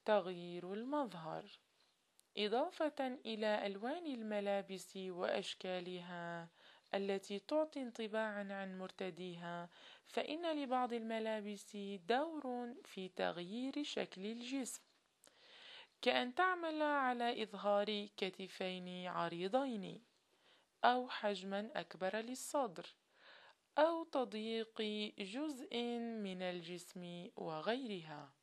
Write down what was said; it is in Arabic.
تغيير المظهر. إضافة إلى ألوان الملابس وأشكالها التي تعطي انطباعا عن مرتديها، فإن لبعض الملابس دور في تغيير شكل الجسم، كأن تعمل على إظهار كتفين عريضين، أو حجما أكبر للصدر، أو تضييق جزء من الجسم وغيرها.